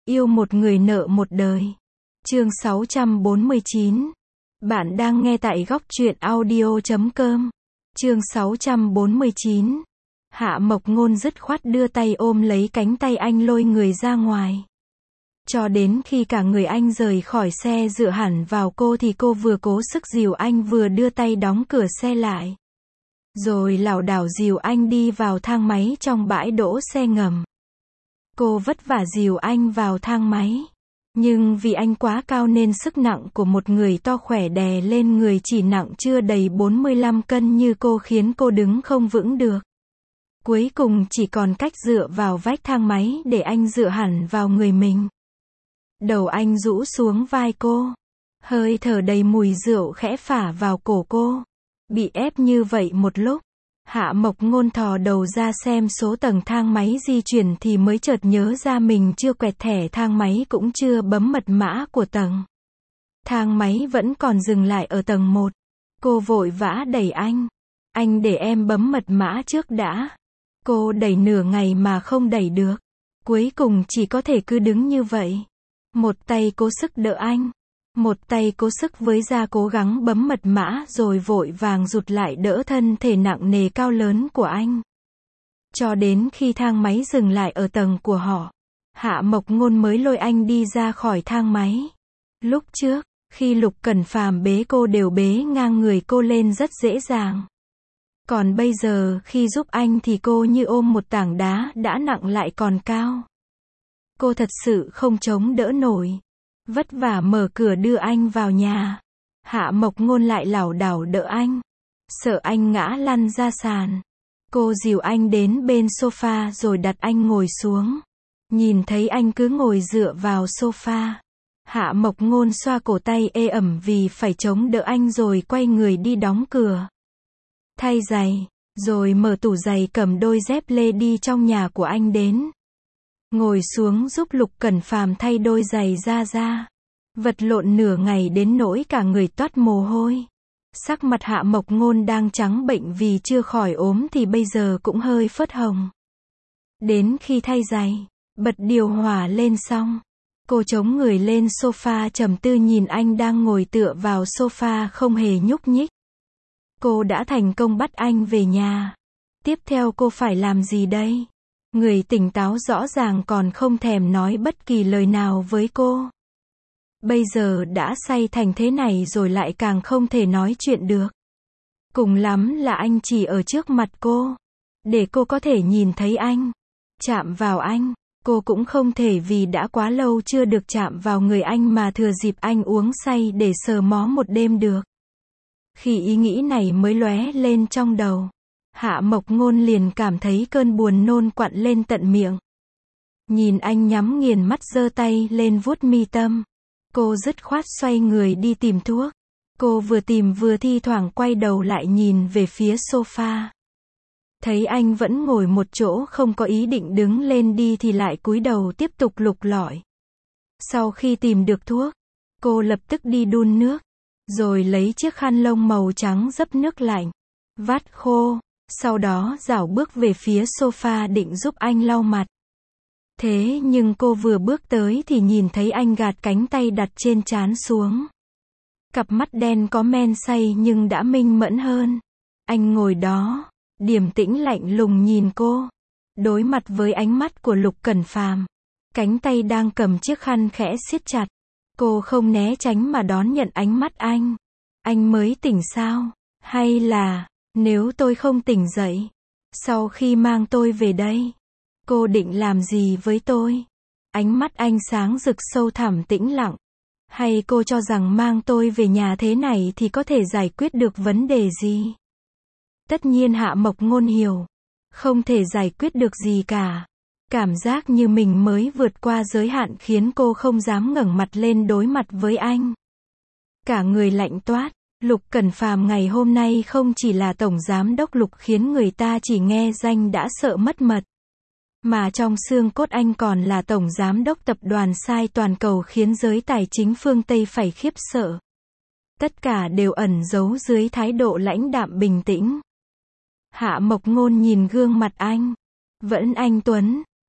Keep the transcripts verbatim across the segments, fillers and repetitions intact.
Yêu một người nợ một đời. Chương sáu trăm bốn mươi chín. Bạn đang nghe tại góc truyện audio chấm com. Chương sáu trăm bốn mươi chín. Hạ Mộc Ngôn dứt khoát đưa tay ôm lấy cánh tay anh lôi người ra ngoài. Cho đến khi cả người anh rời khỏi xe dựa hẳn vào cô thì cô vừa cố sức dìu anh vừa đưa tay đóng cửa xe lại. Rồi lảo đảo dìu anh đi vào thang máy trong bãi đỗ xe ngầm. Cô vất vả dìu anh vào thang máy. Nhưng vì anh quá cao nên sức nặng của một người to khỏe đè lên người chỉ nặng chưa đầy bốn mươi lăm cân như cô khiến cô đứng không vững được. Cuối cùng chỉ còn cách dựa vào vách thang máy để anh dựa hẳn vào người mình. Đầu anh rũ xuống vai cô. Hơi thở đầy mùi rượu khẽ phả vào cổ cô. Bị ép như vậy một lúc, Hạ Mộc Ngôn thò đầu ra xem số tầng thang máy di chuyển thì mới chợt nhớ ra mình chưa quẹt thẻ thang máy cũng chưa bấm mật mã của tầng. Thang máy vẫn còn dừng lại ở tầng một. Cô vội vã đẩy anh. Anh để em bấm mật mã trước đã. Cô đẩy nửa ngày mà không đẩy được. Cuối cùng chỉ có thể cứ đứng như vậy. Một tay cố sức đỡ anh. Một tay cố sức với da cố gắng bấm mật mã rồi vội vàng rụt lại đỡ thân thể nặng nề cao lớn của anh. Cho đến khi thang máy dừng lại ở tầng của họ, Hạ Mộc Ngôn mới lôi anh đi ra khỏi thang máy. Lúc trước, khi Lục Cẩn Phàm bế cô đều bế ngang người cô lên rất dễ dàng. Còn bây giờ khi giúp anh thì cô như ôm một tảng đá đã nặng lại còn cao. Cô thật sự không chống đỡ nổi. Vất vả mở cửa đưa anh vào nhà. Hạ Mộc Ngôn lại lảo đảo đỡ anh. Sợ anh ngã lăn ra sàn. Cô dìu anh đến bên sofa rồi đặt anh ngồi xuống. Nhìn thấy anh cứ ngồi dựa vào sofa. Hạ Mộc Ngôn xoa cổ tay ê ẩm vì phải chống đỡ anh rồi quay người đi đóng cửa. Thay giày. Rồi mở tủ giày cầm đôi dép lê đi trong nhà của anh đến. Ngồi xuống giúp Lục Cẩn Phàm thay đôi giày ra ra. Vật lộn nửa ngày đến nỗi cả người toát mồ hôi. Sắc mặt Hạ Mộc Ngôn đang trắng bệnh vì chưa khỏi ốm thì bây giờ cũng hơi phớt hồng. Đến khi thay giày, bật điều hòa lên xong, cô chống người lên sofa trầm tư nhìn anh đang ngồi tựa vào sofa không hề nhúc nhích. Cô đã thành công bắt anh về nhà. Tiếp theo cô phải làm gì đây? Người tỉnh táo rõ ràng còn không thèm nói bất kỳ lời nào với cô. Bây giờ đã say thành thế này rồi lại càng không thể nói chuyện được. Cùng lắm là anh chỉ ở trước mặt cô. Để cô có thể nhìn thấy anh. Chạm vào anh. Cô cũng không thể vì đã quá lâu chưa được chạm vào người anh mà thừa dịp anh uống say để sờ mó một đêm được. Khi ý nghĩ này mới lóe lên trong đầu, Hạ Mộc Ngôn liền cảm thấy cơn buồn nôn quặn lên tận miệng. Nhìn anh nhắm nghiền mắt giơ tay lên vuốt mi tâm. Cô dứt khoát xoay người đi tìm thuốc. Cô vừa tìm vừa thi thoảng quay đầu lại nhìn về phía sofa. Thấy anh vẫn ngồi một chỗ không có ý định đứng lên đi thì lại cúi đầu tiếp tục lục lọi. Sau khi tìm được thuốc, cô lập tức đi đun nước. Rồi lấy chiếc khăn lông màu trắng dấp nước lạnh. Vắt khô. Sau đó rảo bước về phía sofa định giúp anh lau mặt. Thế nhưng cô vừa bước tới thì nhìn thấy anh gạt cánh tay đặt trên trán xuống. Cặp mắt đen có men say nhưng đã minh mẫn hơn. Anh ngồi đó, điềm tĩnh lạnh lùng nhìn cô. Đối mặt với ánh mắt của Lục Cẩn Phàm, cánh tay đang cầm chiếc khăn khẽ siết chặt. Cô không né tránh mà đón nhận ánh mắt anh. Anh mới tỉnh sao? Hay là, nếu tôi không tỉnh dậy, sau khi mang tôi về đây, cô định làm gì với tôi? Ánh mắt anh sáng rực sâu thẳm tĩnh lặng. Hay cô cho rằng mang tôi về nhà thế này thì có thể giải quyết được vấn đề gì? Tất nhiên Hạ Mộc Ngôn hiểu. Không thể giải quyết được gì cả. Cảm giác như mình mới vượt qua giới hạn khiến cô không dám ngẩng mặt lên đối mặt với anh. Cả người lạnh toát. Lục Cẩn Phàm ngày hôm nay không chỉ là tổng giám đốc Lục khiến người ta chỉ nghe danh đã sợ mất mật. Mà trong xương cốt anh còn là tổng giám đốc tập đoàn Sai toàn cầu khiến giới tài chính phương Tây phải khiếp sợ. Tất cả đều ẩn giấu dưới thái độ lãnh đạm bình tĩnh. Hạ Mộc Ngôn nhìn gương mặt anh. Vẫn anh tuấn.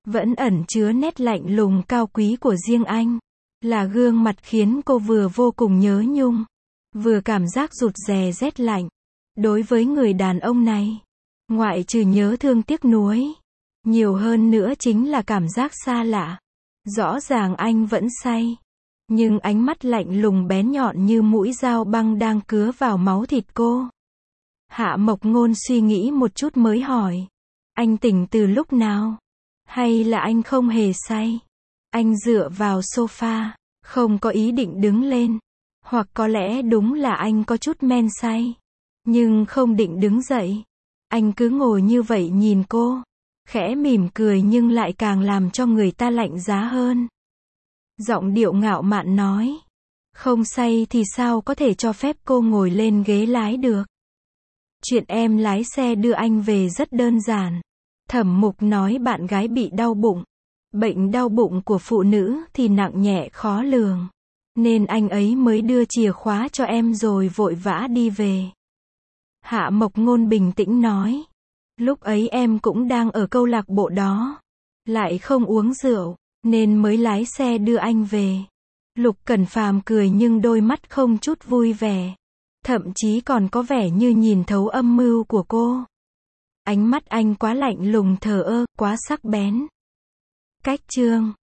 vẫn ẩn chứa nét lạnh lùng cao quý của riêng anh. Là gương mặt khiến cô vừa vô cùng nhớ nhung, vừa cảm giác rụt rè rét lạnh. Đối với người đàn ông này, ngoại trừ nhớ thương tiếc nuối, nhiều hơn nữa chính là cảm giác xa lạ. Rõ ràng anh vẫn say, nhưng ánh mắt lạnh lùng bén nhọn như mũi dao băng đang cứa vào máu thịt cô. Hạ Mộc Ngôn suy nghĩ một chút mới hỏi. Anh tỉnh từ lúc nào? Hay là anh không hề say? Anh dựa vào sofa, không có ý định đứng lên. Hoặc có lẽ đúng là anh có chút men say, nhưng không định đứng dậy. Anh cứ ngồi như vậy nhìn cô, khẽ mỉm cười nhưng lại càng làm cho người ta lạnh giá hơn. Giọng điệu ngạo mạn nói. Không say thì sao có thể cho phép cô ngồi lên ghế lái được? Chuyện em lái xe đưa anh về rất đơn giản. Thẩm Mục nói bạn gái bị đau bụng. Bệnh đau bụng của phụ nữ thì nặng nhẹ khó lường, nên anh ấy mới đưa chìa khóa cho em rồi vội vã đi về. Hạ Mộc Ngôn bình tĩnh nói. Lúc ấy em cũng đang ở câu lạc bộ đó, lại không uống rượu, nên mới lái xe đưa anh về. Lục Cẩn Phàm cười nhưng đôi mắt không chút vui vẻ, thậm chí còn có vẻ như nhìn thấu âm mưu của cô. Ánh mắt anh quá lạnh lùng thờ ơ, quá sắc bén. Cách chương